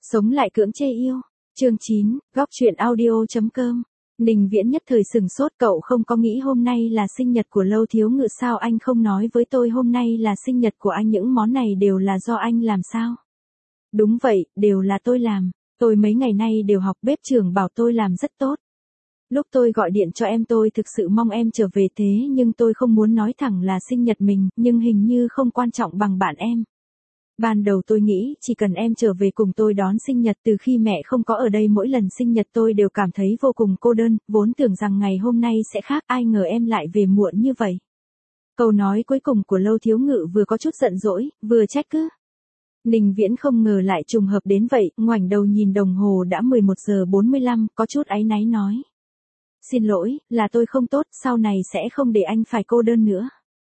Sống lại cưỡng chê yêu. Chương 9, góc truyện audio.com. Ninh Viễn nhất thời sừng sốt, cậu không có nghĩ hôm nay là sinh nhật của Lâu Thiếu Ngự sao, anh không nói với tôi hôm nay là sinh nhật của anh, những món này đều là do anh làm sao? Đúng vậy, đều là tôi làm, tôi mấy ngày nay đều học, bếp trưởng bảo tôi làm rất tốt. Lúc tôi gọi điện cho em tôi thực sự mong em trở về, thế nhưng tôi không muốn nói thẳng là sinh nhật mình, nhưng hình như không quan trọng bằng bạn em. Ban đầu tôi nghĩ chỉ cần em trở về cùng tôi đón sinh nhật, từ khi mẹ không có ở đây mỗi lần sinh nhật tôi đều cảm thấy vô cùng cô đơn, vốn tưởng rằng ngày hôm nay sẽ khác, ai ngờ em lại về muộn như vậy. Câu nói cuối cùng của Lâu Thiếu Ngự vừa có chút giận dỗi, vừa trách cứ. Ninh Viễn không ngờ lại trùng hợp đến vậy, ngoảnh đầu nhìn đồng hồ đã 11 giờ 45, có chút áy náy nói. Xin lỗi, là tôi không tốt, sau này sẽ không để anh phải cô đơn nữa.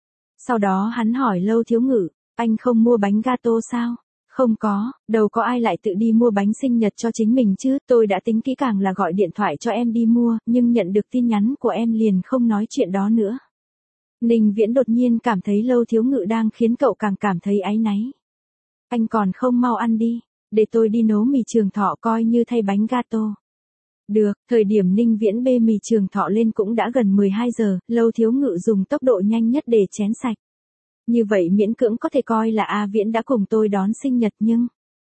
Sau đó hắn hỏi Lâu Thiếu Ngự, anh không mua bánh gato sao? Không có, đâu có ai lại tự đi mua bánh sinh nhật cho chính mình chứ, tôi đã tính kỹ càng là gọi điện thoại cho em đi mua, nhưng nhận được tin nhắn của em liền không nói chuyện đó nữa. Ninh Viễn đột nhiên cảm thấy Lâu Thiếu Ngự đang khiến cậu càng cảm thấy áy náy. Anh còn không mau ăn đi, để tôi đi nấu mì Trường Thọ coi như thay bánh gato. Được, thời điểm Ninh Viễn bê mì Trường Thọ lên cũng đã gần 12 giờ, Lâu Thiếu Ngự dùng tốc độ nhanh nhất để chén sạch. Như vậy miễn cưỡng có thể coi là A Viễn đã cùng tôi đón sinh nhật, nhưng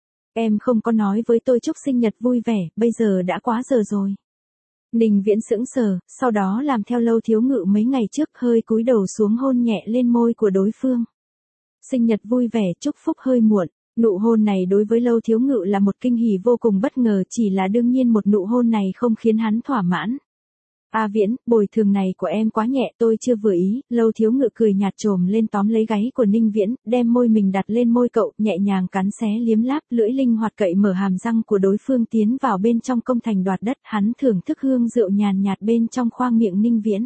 em không có nói với tôi chúc sinh nhật vui vẻ, bây giờ đã quá giờ rồi. Ninh Viễn sững sờ, sau đó làm theo Lâu Thiếu Ngự mấy ngày trước, hơi cúi đầu xuống hôn nhẹ lên môi của đối phương. Sinh nhật vui vẻ, chúc phúc hơi muộn. Nụ hôn này đối với Lâu Thiếu Ngự là một kinh hỉ vô cùng bất ngờ, chỉ là đương nhiên một nụ hôn này không khiến hắn thỏa mãn. A Viễn, bồi thường này của em quá nhẹ, tôi chưa vừa ý. Lâu Thiếu Ngự cười nhạt trồm lên tóm lấy gáy của Ninh Viễn, đem môi mình đặt lên môi cậu, nhẹ nhàng cắn xé liếm láp, lưỡi linh hoạt cậy mở hàm răng của đối phương tiến vào bên trong công thành đoạt đất, hắn thưởng thức hương rượu nhàn nhạt bên trong khoang miệng Ninh Viễn.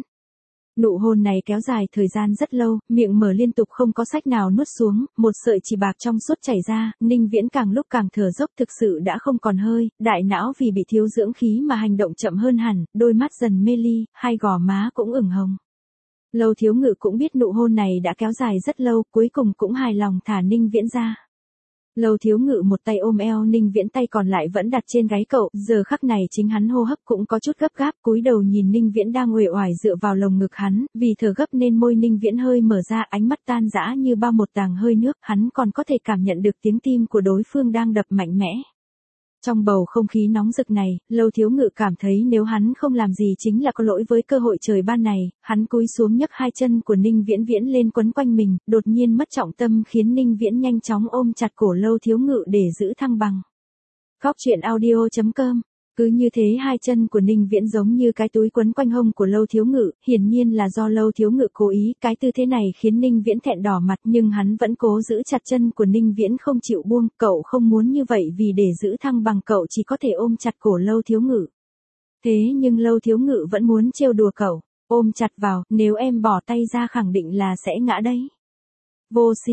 Nụ hôn này kéo dài thời gian rất lâu, miệng mở liên tục không có sách nào nuốt xuống, một sợi chỉ bạc trong suốt chảy ra, Ninh Viễn càng lúc càng thở dốc, thực sự đã không còn hơi, đại não vì bị thiếu dưỡng khí mà hành động chậm hơn hẳn, đôi mắt dần mê ly, hai gò má cũng ửng hồng. Lâu Thiếu Ngự cũng biết nụ hôn này đã kéo dài rất lâu, cuối cùng cũng hài lòng thả Ninh Viễn ra. Lâu Thiếu Ngự một tay ôm eo Ninh Viễn, tay còn lại vẫn đặt trên gáy cậu, giờ khắc này chính hắn hô hấp cũng có chút gấp gáp, cúi đầu nhìn Ninh Viễn đang uể oải dựa vào lồng ngực hắn, vì thở gấp nên môi Ninh Viễn hơi mở ra, ánh mắt tan rã như bao một tàng hơi nước, hắn còn có thể cảm nhận được tiếng tim của đối phương đang đập mạnh mẽ. Trong bầu không khí nóng rực này, Lâu Thiếu Ngự cảm thấy nếu hắn không làm gì chính là có lỗi với cơ hội trời ban này, hắn cúi xuống nhấc hai chân của Ninh Viễn lên quấn quanh mình, đột nhiên mất trọng tâm khiến Ninh Viễn nhanh chóng ôm chặt cổ Lâu Thiếu Ngự để giữ thăng bằng. Góc truyện audio.com. Cứ như thế hai chân của Ninh Viễn giống như cái túi quấn quanh hông của Lâu Thiếu Ngự, hiển nhiên là do Lâu Thiếu Ngự cố ý, cái tư thế này khiến Ninh Viễn thẹn đỏ mặt, nhưng hắn vẫn cố giữ chặt chân của Ninh Viễn không chịu buông, cậu không muốn như vậy vì để giữ thăng bằng cậu chỉ có thể ôm chặt cổ Lâu Thiếu Ngự. Thế nhưng Lâu Thiếu Ngự vẫn muốn trêu đùa cậu, ôm chặt vào, nếu em bỏ tay ra khẳng định là sẽ ngã đấy. Vô sỉ,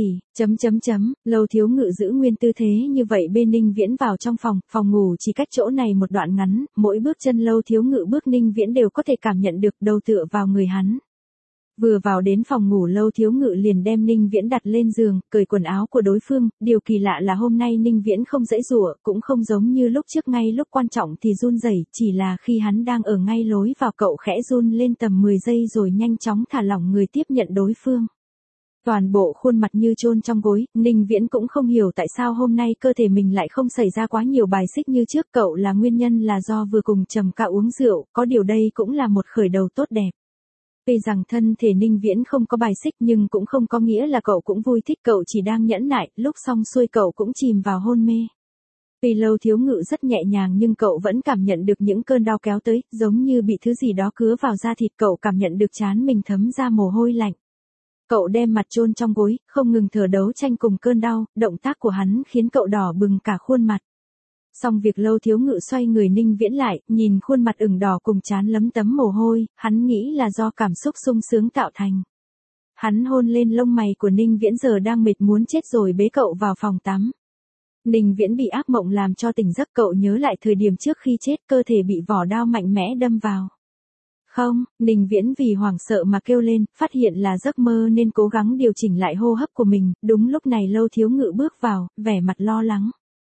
Lâu Thiếu Ngự giữ nguyên tư thế như vậy bên Ninh Viễn vào trong phòng ngủ chỉ cách chỗ này một đoạn ngắn, mỗi bước chân Lâu Thiếu Ngự bước Ninh Viễn đều có thể cảm nhận được, đầu tựa vào người hắn. Vừa vào đến phòng ngủ Lâu Thiếu Ngự liền đem Ninh Viễn đặt lên giường, cởi quần áo của đối phương, điều kỳ lạ là hôm nay Ninh Viễn không giãy giụa, cũng không giống như lúc trước, ngay lúc quan trọng thì run rẩy, chỉ là khi hắn đang ở ngay lối vào cậu khẽ run lên tầm 10 giây rồi nhanh chóng thả lỏng người tiếp nhận đối phương. Toàn bộ khuôn mặt như chôn trong gối, Ninh Viễn cũng không hiểu tại sao hôm nay cơ thể mình lại không xảy ra quá nhiều bài xích như trước, cậu là nguyên nhân là do vừa cùng Trầm Ca uống rượu, có điều đây cũng là một khởi đầu tốt đẹp. Tuy rằng thân thể Ninh Viễn không có bài xích nhưng cũng không có nghĩa là cậu cũng vui thích, cậu chỉ đang nhẫn nại, lúc xong xuôi cậu cũng chìm vào hôn mê. Tuy Lâu Thiếu Ngự rất nhẹ nhàng nhưng cậu vẫn cảm nhận được những cơn đau kéo tới, giống như bị thứ gì đó cứa vào da thịt, cậu cảm nhận được trán mình thấm ra mồ hôi lạnh. Cậu đem mặt chôn trong gối, không ngừng thở đấu tranh cùng cơn đau, động tác của hắn khiến cậu đỏ bừng cả khuôn mặt. Xong việc Lâu Thiếu Ngự xoay người Ninh Viễn lại, nhìn khuôn mặt ửng đỏ cùng trán lấm tấm mồ hôi, hắn nghĩ là do cảm xúc sung sướng tạo thành. Hắn hôn lên lông mày của Ninh Viễn giờ đang mệt muốn chết rồi bế cậu vào phòng tắm. Ninh Viễn bị ác mộng làm cho tỉnh giấc, cậu nhớ lại thời điểm trước khi chết cơ thể bị vỏ đao mạnh mẽ đâm vào. Không, Ninh Viễn vì hoảng sợ mà kêu lên, phát hiện là giấc mơ nên cố gắng điều chỉnh lại hô hấp của mình, đúng lúc này Lâu Thiếu Ngự bước vào, vẻ mặt lo lắng.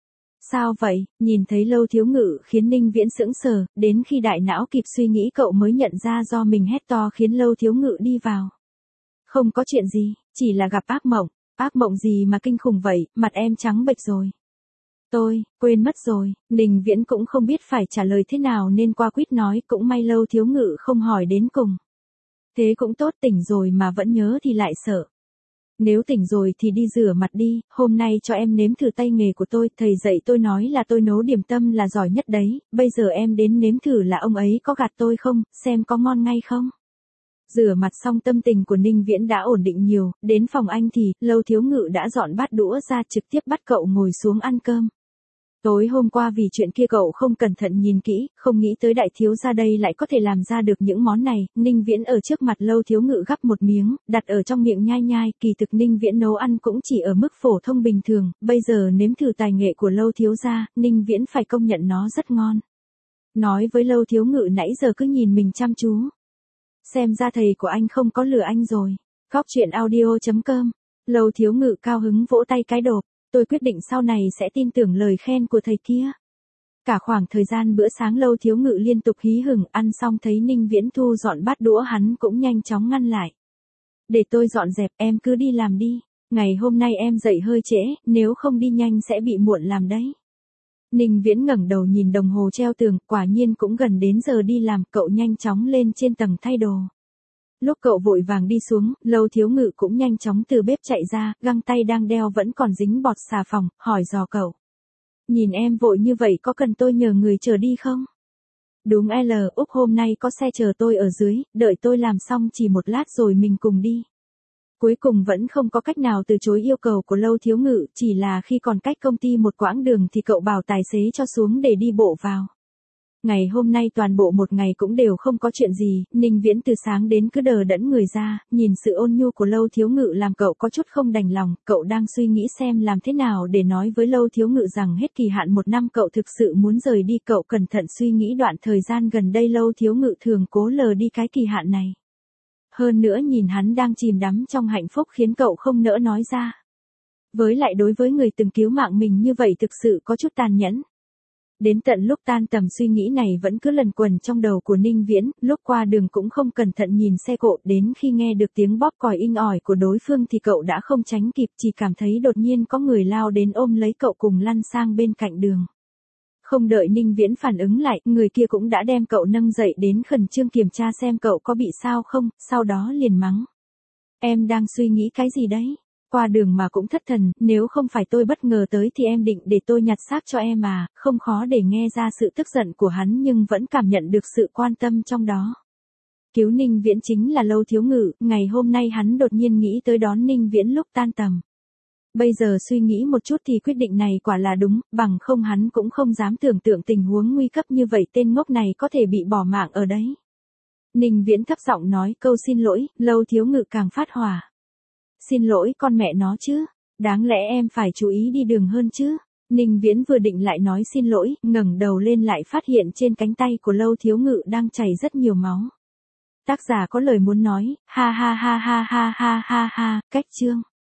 Sao vậy? Nhìn thấy Lâu Thiếu Ngự khiến Ninh Viễn sững sờ, đến khi đại não kịp suy nghĩ cậu mới nhận ra do mình hét to khiến Lâu Thiếu Ngự đi vào. Không có chuyện gì, chỉ là gặp ác mộng. Ác mộng gì mà kinh khủng vậy, mặt em trắng bệch rồi. Tôi, quên mất rồi, Ninh Viễn cũng không biết phải trả lời thế nào nên qua quýt nói cũng may Lâu Thiếu Ngự không hỏi đến cùng. Thế cũng tốt, tỉnh rồi mà vẫn nhớ thì lại sợ. Nếu tỉnh rồi thì đi rửa mặt đi, hôm nay cho em nếm thử tay nghề của tôi, thầy dạy tôi nói là tôi nấu điểm tâm là giỏi nhất đấy, bây giờ em đến nếm thử là ông ấy có gạt tôi không, xem có ngon ngay không. Rửa mặt xong tâm tình của Ninh Viễn đã ổn định nhiều, đến phòng anh thì, Lâu Thiếu Ngự đã dọn bát đũa ra trực tiếp bắt cậu ngồi xuống ăn cơm. Tối hôm qua vì chuyện kia cậu không cẩn thận nhìn kỹ, không nghĩ tới đại thiếu gia đây lại có thể làm ra được những món này, Ninh Viễn ở trước mặt Lâu Thiếu Ngự gắp một miếng, đặt ở trong miệng nhai nhai, kỳ thực Ninh Viễn nấu ăn cũng chỉ ở mức phổ thông bình thường, bây giờ nếm thử tài nghệ của Lâu Thiếu gia, Ninh Viễn phải công nhận nó rất ngon. Nói với Lâu Thiếu Ngự nãy giờ cứ nhìn mình chăm chú. Xem ra thầy của anh không có lừa anh rồi. Góc chuyện audio.com. Lâu Thiếu Ngự cao hứng vỗ tay cái đột. Tôi quyết định sau này sẽ tin tưởng lời khen của thầy kia. Cả khoảng thời gian bữa sáng Lâu Thiếu Ngự liên tục hí hửng, ăn xong thấy Ninh Viễn thu dọn bát đũa hắn cũng nhanh chóng ngăn lại. Để tôi dọn dẹp, em cứ đi làm đi. Ngày hôm nay em dậy hơi trễ, nếu không đi nhanh sẽ bị muộn làm đấy. Ninh Viễn ngẩng đầu nhìn đồng hồ treo tường, quả nhiên cũng gần đến giờ đi làm, cậu nhanh chóng lên trên tầng thay đồ. Lúc cậu vội vàng đi xuống, Lâu Thiếu Ngự cũng nhanh chóng từ bếp chạy ra, găng tay đang đeo vẫn còn dính bọt xà phòng, hỏi dò cậu. Nhìn em vội như vậy có cần tôi nhờ người chờ đi không? Đúng Úc hôm nay có xe chờ tôi ở dưới, đợi tôi làm xong chỉ một lát rồi mình cùng đi. Cuối cùng vẫn không có cách nào từ chối yêu cầu của Lâu Thiếu Ngự, chỉ là khi còn cách công ty một quãng đường thì cậu bảo tài xế cho xuống để đi bộ vào. Ngày hôm nay toàn bộ một ngày cũng đều không có chuyện gì, Ninh Viễn từ sáng đến cứ đờ đẫn người ra, nhìn sự ôn nhu của Lâu Thiếu Ngự làm cậu có chút không đành lòng, cậu đang suy nghĩ xem làm thế nào để nói với Lâu Thiếu Ngự rằng hết kỳ hạn 1 năm cậu thực sự muốn rời đi, cậu cẩn thận suy nghĩ đoạn thời gian gần đây Lâu Thiếu Ngự thường cố lờ đi cái kỳ hạn này. Hơn nữa nhìn hắn đang chìm đắm trong hạnh phúc khiến cậu không nỡ nói ra. Với lại đối với người từng cứu mạng mình như vậy thực sự có chút tàn nhẫn. Đến tận lúc tan tầm suy nghĩ này vẫn cứ lần quần trong đầu của Ninh Viễn, lúc qua đường cũng không cẩn thận nhìn xe cộ, đến khi nghe được tiếng bóp còi inh ỏi của đối phương thì cậu đã không tránh kịp, chỉ cảm thấy đột nhiên có người lao đến ôm lấy cậu cùng lăn sang bên cạnh đường. Không đợi Ninh Viễn phản ứng lại, người kia cũng đã đem cậu nâng dậy đến khẩn trương kiểm tra xem cậu có bị sao không, sau đó liền mắng. Em đang suy nghĩ cái gì đấy? Qua đường mà cũng thất thần, nếu không phải tôi bất ngờ tới thì em định để tôi nhặt xác cho em à, không khó để nghe ra sự tức giận của hắn nhưng vẫn cảm nhận được sự quan tâm trong đó. Cứu Ninh Viễn chính là Lâu Thiếu Ngự, ngày hôm nay hắn đột nhiên nghĩ tới đón Ninh Viễn lúc tan tầm. Bây giờ suy nghĩ một chút thì quyết định này quả là đúng, bằng không hắn cũng không dám tưởng tượng tình huống nguy cấp như vậy tên ngốc này có thể bị bỏ mạng ở đấy. Ninh Viễn thấp giọng nói câu xin lỗi, Lâu Thiếu Ngự càng phát hỏa. Xin lỗi con mẹ nó chứ, đáng lẽ em phải chú ý đi đường hơn chứ. Ninh Viễn vừa định lại nói xin lỗi, ngẩng đầu lên lại phát hiện trên cánh tay của Lâu Thiếu Ngự đang chảy rất nhiều máu. Tác giả có lời muốn nói, ha ha ha ha ha ha ha ha, cách chương.